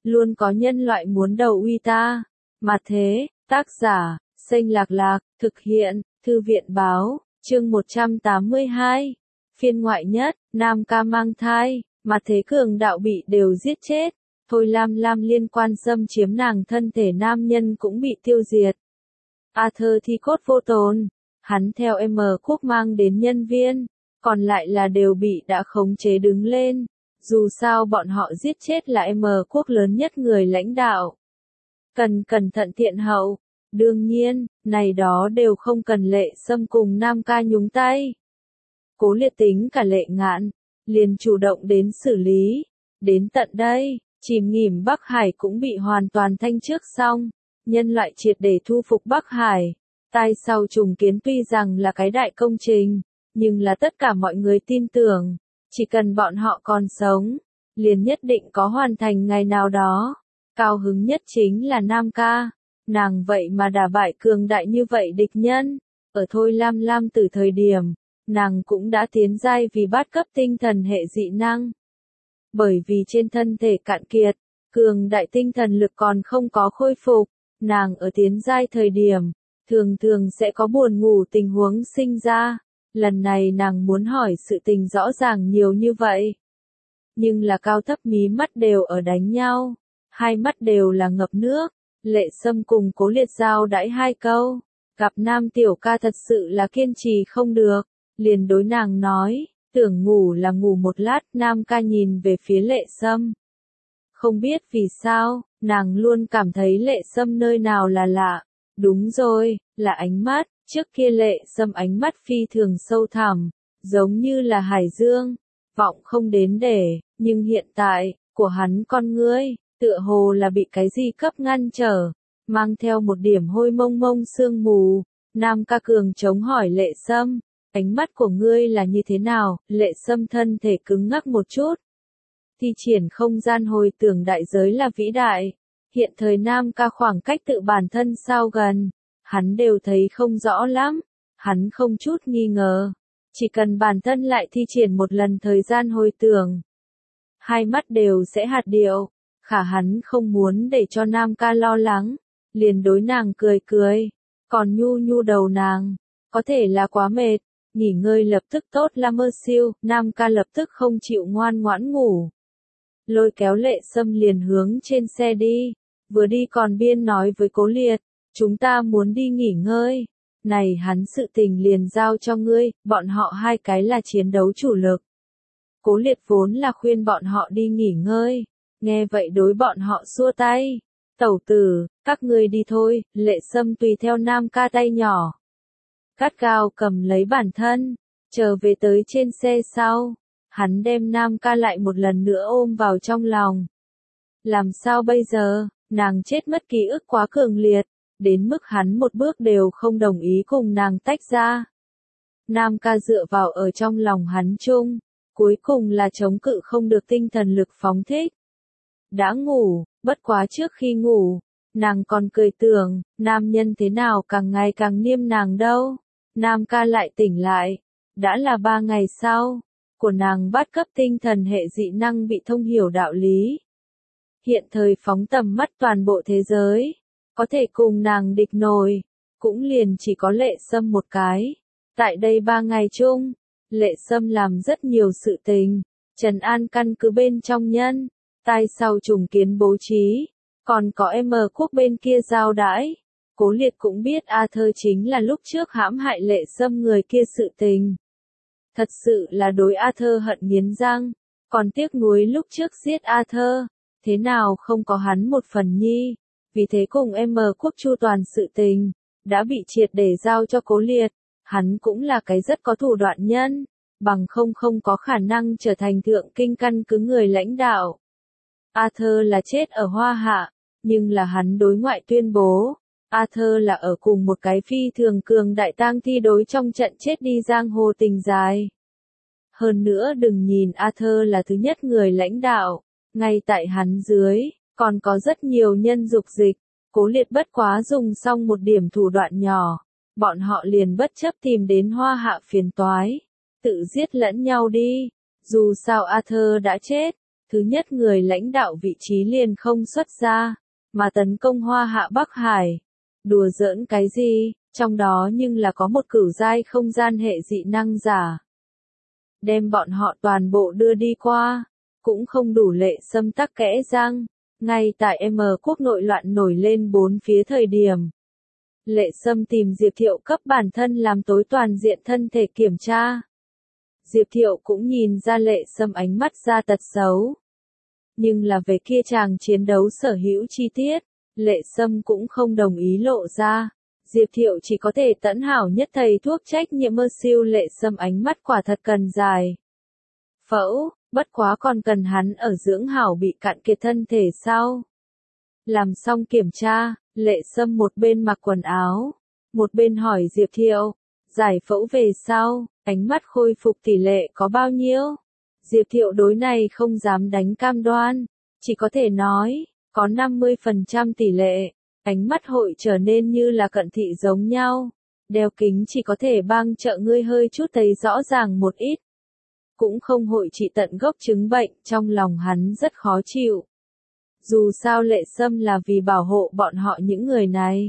luôn có nhân loại muốn đầu uy ta. Mà thế, tác giả, Xanh Lạc Lạc, thực hiện, Thư viện Báo, chương 182. Phiên ngoại nhất, Nam Ca mang thai, mà thế cường đạo bị đều giết chết. Thôi Lam Lam liên quan xâm chiếm nàng thân thể nam nhân cũng bị tiêu diệt. Arthur thi cốt vô tồn, hắn theo M Quốc mang đến nhân viên, còn lại là đều bị đã khống chế đứng lên. Dù sao bọn họ giết chết là M Quốc lớn nhất người lãnh đạo. Cần cẩn thận thiện hậu, đương nhiên, này đó đều không cần Lệ Sâm cùng Nam Ca nhúng tay. Cố Liệt tính cả Lệ Ngạn, liền chủ động đến xử lý. Đến tận đây, chìm nghỉm Bắc Hải cũng bị hoàn toàn thanh trước xong. Nhân loại triệt để thu phục Bắc Hải. Tai sau trùng kiến tuy rằng là cái đại công trình, nhưng là tất cả mọi người tin tưởng, chỉ cần bọn họ còn sống, liền nhất định có hoàn thành ngày nào đó. Cao hứng nhất chính là Nam Ca, nàng vậy mà đả bại cường đại như vậy địch nhân. Ở Thôi Lam Lam từ thời điểm, nàng cũng đã tiến giai vì bát cấp tinh thần hệ dị năng. Bởi vì trên thân thể cạn kiệt, cường đại tinh thần lực còn không có khôi phục, nàng ở tiến giai thời điểm, thường thường sẽ có buồn ngủ tình huống sinh ra. Lần này nàng muốn hỏi sự tình rõ ràng nhiều như vậy. Nhưng là cao thấp mí mắt đều ở đánh nhau, hai mắt đều là ngập nước. Lệ Sâm cùng Cố Liệt giao đãi hai câu, gặp Nam Tiểu Ca thật sự là kiên trì không được, liền đối nàng nói, tưởng ngủ là ngủ một lát. Nam Ca nhìn về phía Lệ Sâm. Không biết vì sao, nàng luôn cảm thấy Lệ Sâm nơi nào là lạ. Đúng rồi, là ánh mắt. Trước kia Lệ Sâm ánh mắt phi thường sâu thẳm, giống như là hải dương, vọng không đến để, nhưng hiện tại, của hắn con ngươi, tựa hồ là bị cái gì cấp ngăn trở, mang theo một điểm hôi mông mông sương mù. Nam Ca cường chống hỏi Lệ Sâm, ánh mắt của ngươi là như thế nào? Lệ Sâm thân thể cứng ngắc một chút. Thi triển không gian hồi tưởng đại giới là vĩ đại, hiện thời Nam Ca khoảng cách tự bản thân sao gần, hắn đều thấy không rõ lắm, hắn không chút nghi ngờ, chỉ cần bản thân lại thi triển một lần thời gian hồi tưởng, hai mắt đều sẽ hạt điệu. Khả hắn không muốn để cho Nam Ca lo lắng, liền đối nàng cười cười, còn nhu nhu đầu nàng, có thể là quá mệt, nghỉ ngơi lập tức tốt là mơ siêu. Nam Ca lập tức không chịu ngoan ngoãn ngủ, lôi kéo Lệ Sâm liền hướng trên xe đi, vừa đi còn biên nói với Cố Liệt, chúng ta muốn đi nghỉ ngơi, này hắn sự tình liền giao cho ngươi, bọn họ hai cái là chiến đấu chủ lực. Cố Liệt vốn là khuyên bọn họ đi nghỉ ngơi, nghe vậy đối bọn họ xua tay, tẩu tử, các ngươi đi thôi. Lệ Sâm tùy theo Nam Ca tay nhỏ, gắt gao cầm lấy bản thân, trở về tới trên xe sau, hắn đem Nam Ca lại một lần nữa ôm vào trong lòng. Làm sao bây giờ, nàng chết mất ký ức quá cường liệt, đến mức hắn một bước đều không đồng ý cùng nàng tách ra. Nam Ca dựa vào ở trong lòng hắn chung, cuối cùng là chống cự không được tinh thần lực phóng thích. Đã ngủ, bất quá trước khi ngủ, nàng còn cười tưởng, nam nhân thế nào càng ngày càng niêm nàng đâu. Nam Ca lại tỉnh lại, đã là 3 ngày sau, của nàng bát cấp tinh thần hệ dị năng bị thông hiểu đạo lý. Hiện thời phóng tầm mắt toàn bộ thế giới, có thể cùng nàng địch nổi, cũng liền chỉ có Lệ Sâm một cái. Tại đây 3 ngày chung, Lệ Sâm làm rất nhiều sự tình, trấn an căn cứ bên trong nhân, tai sau trùng kiến bố trí, còn có M Quốc bên kia giao đãi. Cố Liệt cũng biết Arthur chính là lúc trước hãm hại Lệ Sâm người kia sự tình. Thật sự là đối Arthur hận nghiến răng, còn tiếc nuối lúc trước giết Arthur, thế nào không có hắn một phần nhi. Vì thế cùng M Quốc chu toàn sự tình, đã bị triệt để giao cho Cố Liệt. Hắn cũng là cái rất có thủ đoạn nhân, bằng không có khả năng trở thành thượng kinh căn cứ người lãnh đạo. Arthur là chết ở Hoa Hạ, nhưng là hắn đối ngoại tuyên bố, Arthur là ở cùng một cái phi thường cường đại tang thi đối trong trận chết đi giang hồ tình dài. Hơn nữa đừng nhìn Arthur là thứ nhất người lãnh đạo, ngay tại hắn dưới, còn có rất nhiều nhân dục dịch. Cố Liệt bất quá dùng xong một điểm thủ đoạn nhỏ, bọn họ liền bất chấp tìm đến Hoa Hạ phiền toái, tự giết lẫn nhau đi. Dù sao Arthur đã chết, Thứ nhất người lãnh đạo vị trí liền không xuất ra, mà tấn công Hoa Hạ Bắc Hải. Đùa giỡn cái gì, trong đó nhưng là có một cửu giai không gian hệ dị năng giả. Đem bọn họ toàn bộ đưa đi qua, cũng không đủ Lệ Sâm tắc kẽ răng, ngay tại M quốc nội loạn nổi lên bốn phía thời điểm. Lệ Sâm tìm Diệp Thiệu cấp bản thân làm tối toàn diện thân thể kiểm tra. Diệp Thiệu cũng nhìn ra Lệ Sâm ánh mắt ra tật xấu. Nhưng là về kia chàng chiến đấu sở hữu chi tiết, Lệ Sâm cũng không đồng ý lộ ra. Diệp Thiệu chỉ có thể tận hảo nhất thầy thuốc trách nhiệm mơ siêu. Lệ Sâm ánh mắt quả thật cần dài phẫu, bất quá còn cần hắn ở dưỡng hảo bị cạn kiệt thân thể sau. Làm xong kiểm tra, Lệ Sâm một bên mặc quần áo, một bên hỏi Diệp Thiệu, giải phẫu về sau, ánh mắt khôi phục tỷ lệ có bao nhiêu? Diệp Thiệu đối này không dám đánh cam đoan, chỉ có thể nói, có 50% tỷ lệ, ánh mắt hội trở nên như là cận thị giống nhau. Đeo kính chỉ có thể bang trợ ngươi hơi chút thấy rõ ràng một ít. Cũng không hội trị tận gốc chứng bệnh, trong lòng hắn rất khó chịu. Dù sao Lệ Sâm là vì bảo hộ bọn họ những người này,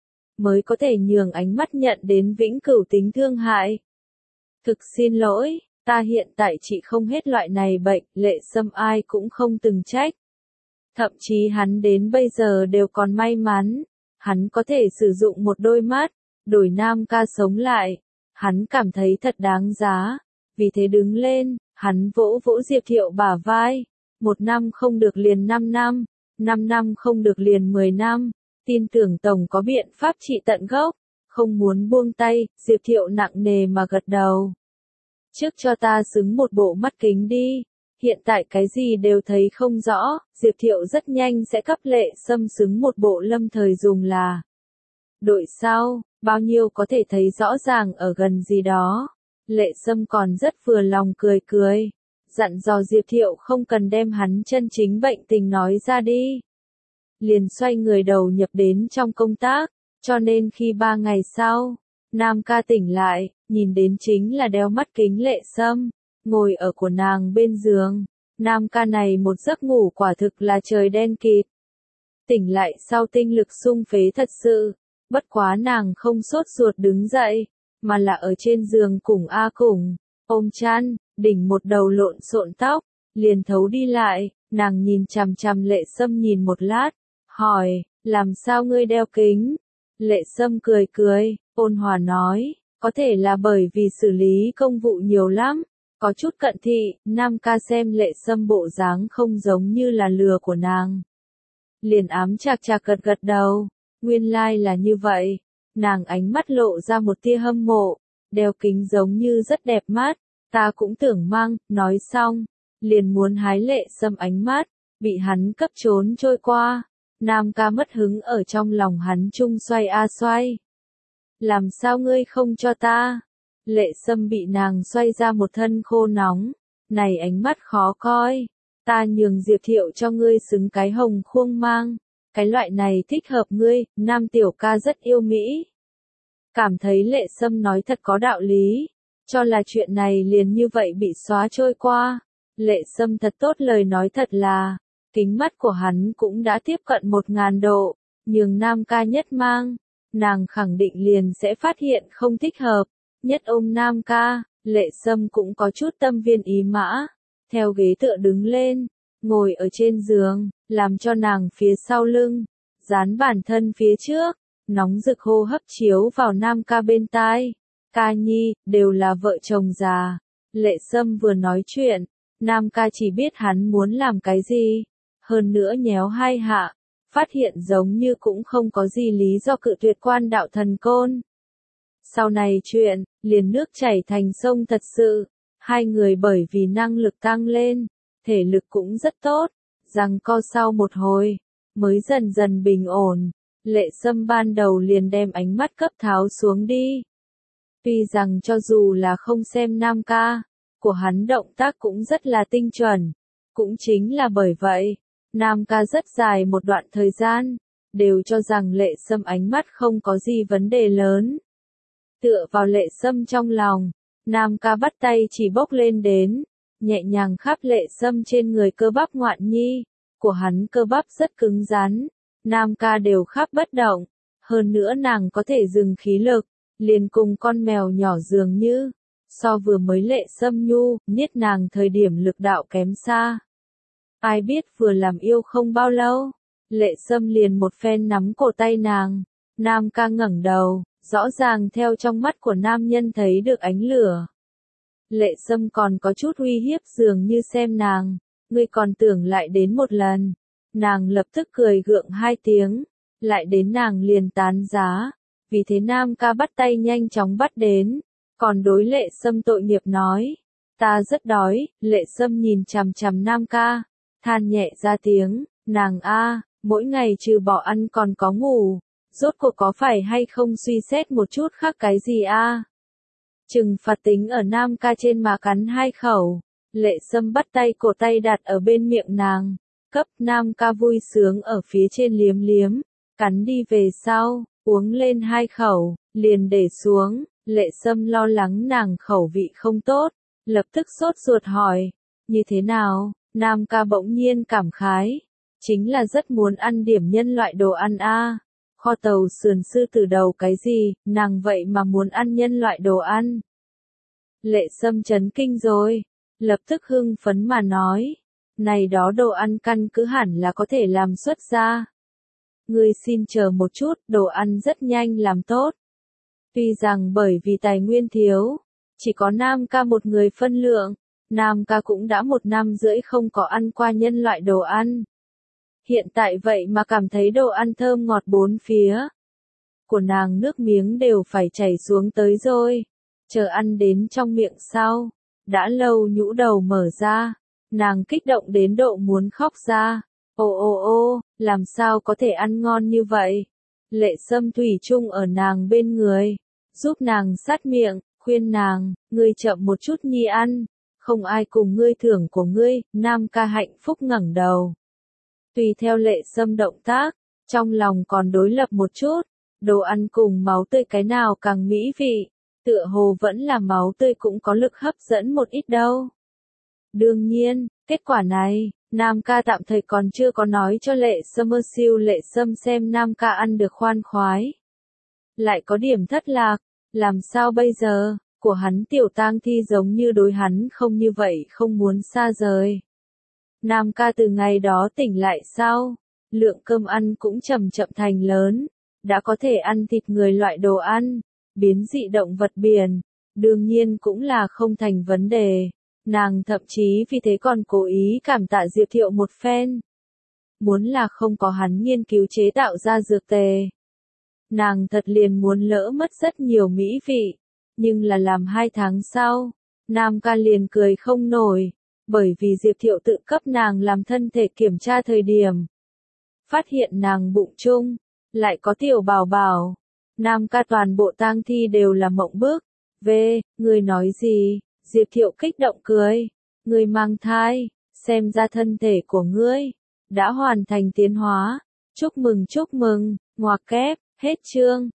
mới có thể nhường ánh mắt nhận đến vĩnh cửu tính thương hại. Thực xin lỗi, ta hiện tại trị không hết loại này bệnh, Lệ Sâm ai cũng không từng trách. Thậm chí hắn đến bây giờ đều còn may mắn, hắn có thể sử dụng một đôi mắt, đổi Nam Ca sống lại. Hắn cảm thấy thật đáng giá, vì thế đứng lên, hắn vỗ vỗ Diệp Thiệu bả vai. 1 năm không được liền 5 năm, 5 năm không được liền 10 năm, tin tưởng Tổng có biện pháp trị tận gốc, không muốn buông tay. Diệp Thiệu nặng nề mà gật đầu. Trước cho ta xứng một bộ mắt kính đi, hiện tại cái gì đều thấy không rõ. Diệp Thiệu rất nhanh sẽ cấp Lệ Sâm xứng một bộ lâm thời dùng là đội sau, bao nhiêu có thể thấy rõ ràng ở gần gì đó. Lệ Sâm còn rất vừa lòng cười cười, dặn dò Diệp Thiệu không cần đem hắn chân chính bệnh tình nói ra đi. Liền xoay người đầu nhập đến trong công tác, cho nên khi 3 ngày sau, Nam Ca tỉnh lại, nhìn đến chính là đeo mắt kính Lệ Sâm, ngồi ở của nàng bên giường. Nam Ca này một giấc ngủ quả thực là trời đen kịt. Tỉnh lại sau tinh lực sung phế thật sự, bất quá nàng không sốt ruột đứng dậy, mà là ở trên giường cùng A Cùng, ôm chăn, đỉnh một đầu lộn xộn tóc, liền thấu đi lại. Nàng nhìn chằm chằm Lệ Sâm nhìn một lát, hỏi, làm sao ngươi đeo kính? Lệ Sâm cười cười, ôn hòa nói, có thể là bởi vì xử lý công vụ nhiều lắm, có chút cận thị. Nam Ca xem Lệ Sâm bộ dáng không giống như là lừa của nàng, liền ám chạc chạc gật gật đầu, nguyên lai là như vậy. Nàng ánh mắt lộ ra một tia hâm mộ, đeo kính giống như rất đẹp mắt, ta cũng tưởng mang. Nói xong, liền muốn hái Lệ Sâm ánh mắt, bị hắn cấp trốn trôi qua. Nam Ca mất hứng ở trong lòng hắn chung xoay a xoay. Làm sao ngươi không cho ta? Lệ Sâm bị nàng xoay ra một thân khô nóng, này ánh mắt khó coi. Ta nhường Diệp Thiệu cho ngươi xứng cái hồng khuông mang, cái loại này thích hợp ngươi. Nam tiểu ca rất yêu Mỹ. Cảm thấy Lệ Sâm nói thật có đạo lý, cho là chuyện này liền như vậy bị xóa trôi qua. Lệ Sâm thật tốt lời nói thật là, kính mắt của hắn cũng đã tiếp cận 1000 độ, nhường Nam Ca nhất mang, nàng khẳng định liền sẽ phát hiện không thích hợp. Nhất ôm Nam Ca, Lệ Sâm cũng có chút tâm viên ý mã, theo ghế tựa đứng lên, ngồi ở trên giường, làm cho nàng phía sau lưng, dán bản thân phía trước, nóng rực hô hấp chiếu vào Nam Ca bên tai. Ca nhi, đều là vợ chồng già. Lệ Sâm vừa nói chuyện, Nam Ca chỉ biết hắn muốn làm cái gì, hơn nữa nhéo 2 hạ, phát hiện giống như cũng không có gì lý do cự tuyệt Quan Đạo Thần Côn. Sau này chuyện, liền nước chảy thành sông thật sự, hai người bởi vì năng lực tăng lên, thể lực cũng rất tốt, giằng co sau một hồi, mới dần dần bình ổn. Lệ Sâm ban đầu liền đem ánh mắt cấp tháo xuống đi. Tuy rằng cho dù là không xem Nam Ca, của hắn động tác cũng rất là tinh chuẩn. Cũng chính là bởi vậy, Nam Ca rất dài một đoạn thời gian, đều cho rằng Lệ Sâm ánh mắt không có gì vấn đề lớn. Tựa vào Lệ Sâm trong lòng, Nam Ca bắt tay chỉ bốc lên đến, nhẹ nhàng khắp Lệ Sâm trên người cơ bắp ngoạn nhi, của hắn cơ bắp rất cứng rắn, Nam ca đều khắp bất động, hơn nữa nàng có thể dừng khí lực, liền cùng con mèo nhỏ dường như, so vừa mới Lệ Sâm nhu, niết nàng thời điểm lực đạo kém xa. Ai biết vừa làm yêu không bao lâu, Lệ Sâm liền một phen nắm cổ tay nàng, Nam ca ngẩng đầu, rõ ràng theo trong mắt của nam nhân thấy được ánh lửa. Lệ Sâm còn có chút uy hiếp dường như xem nàng, ngươi còn tưởng lại đến một lần. Nàng lập tức cười gượng hai tiếng, lại đến nàng liền tán giá, vì thế Nam ca bắt tay nhanh chóng bắt đến, còn đối Lệ Sâm tội nghiệp nói, ta rất đói. Lệ Sâm nhìn chằm chằm Nam ca, than nhẹ ra tiếng, nàng a, mỗi ngày trừ bỏ ăn còn có ngủ, rốt cuộc có phải hay không suy xét một chút khác cái gì a? Trừng phạt tính ở Nam ca trên mà cắn hai khẩu, Lệ Sâm bắt tay cổ tay đặt ở bên miệng nàng, cấp Nam ca vui sướng ở phía trên liếm liếm, cắn đi về sau, uống lên hai khẩu, liền để xuống. Lệ Sâm lo lắng nàng khẩu vị không tốt, lập tức sốt ruột hỏi, như thế nào? Nam ca bỗng nhiên cảm khái, chính là rất muốn ăn điểm nhân loại đồ ăn a. Kho tàu sườn sư tử đầu cái gì, nàng vậy mà muốn ăn nhân loại đồ ăn. Lệ Sâm chấn kinh rồi, lập tức hưng phấn mà nói, này đó đồ ăn căn cứ hẳn là có thể làm xuất ra. Ngươi xin chờ một chút, đồ ăn rất nhanh làm tốt. Tuy rằng bởi vì tài nguyên thiếu, chỉ có Nam ca một người phân lượng, Nam ca cũng đã 1 năm rưỡi không có ăn qua nhân loại đồ ăn. Hiện tại vậy mà cảm thấy đồ ăn thơm ngọt bốn phía. Của nàng nước miếng đều phải chảy xuống tới rồi. Chờ ăn đến trong miệng sau, đã lâu nhũ đầu mở ra, nàng kích động đến độ muốn khóc ra. Ô, làm sao có thể ăn ngon như vậy? Lệ Sâm thủy chung ở nàng bên người, giúp nàng sát miệng, khuyên nàng, ngươi chậm một chút nhi ăn, không ai cùng ngươi thưởng của ngươi. Nam ca hạnh phúc ngẩng đầu. Tùy theo Lệ Sâm động tác, trong lòng còn đối lập một chút, đồ ăn cùng máu tươi cái nào càng mỹ vị, tựa hồ vẫn là máu tươi cũng có lực hấp dẫn một ít đâu. Đương nhiên, kết quả này, Nam ca tạm thời còn chưa có nói cho Lệ Sâm siêu. Lệ Sâm xem Nam ca ăn được khoan khoái, lại có điểm thất lạc, làm sao bây giờ, của hắn tiểu tang thi giống như đối hắn không như vậy không muốn xa rời. Nam ca từ ngày đó tỉnh lại sau, lượng cơm ăn cũng chậm chậm thành lớn, đã có thể ăn thịt người loại đồ ăn, biến dị động vật biển, đương nhiên cũng là không thành vấn đề. Nàng thậm chí vì thế còn cố ý cảm tạ Diệp Thiệu một phen. Muốn là không có hắn nghiên cứu chế tạo ra dược tề, nàng thật liền muốn lỡ mất rất nhiều mỹ vị, nhưng là làm 2 tháng sau, Nam ca liền cười không nổi, bởi vì Diệp Thiệu tự cấp nàng làm thân thể kiểm tra thời điểm. Phát hiện nàng bụng chung, lại có tiểu bảo bảo. Nam ca toàn bộ tang thi đều là mộng bức. Ngươi nói gì? Diệp Thiệu kích động cười. Ngươi mang thai, xem ra thân thể của ngươi đã hoàn thành tiến hóa. Chúc mừng, ngoặc kép, hết chương.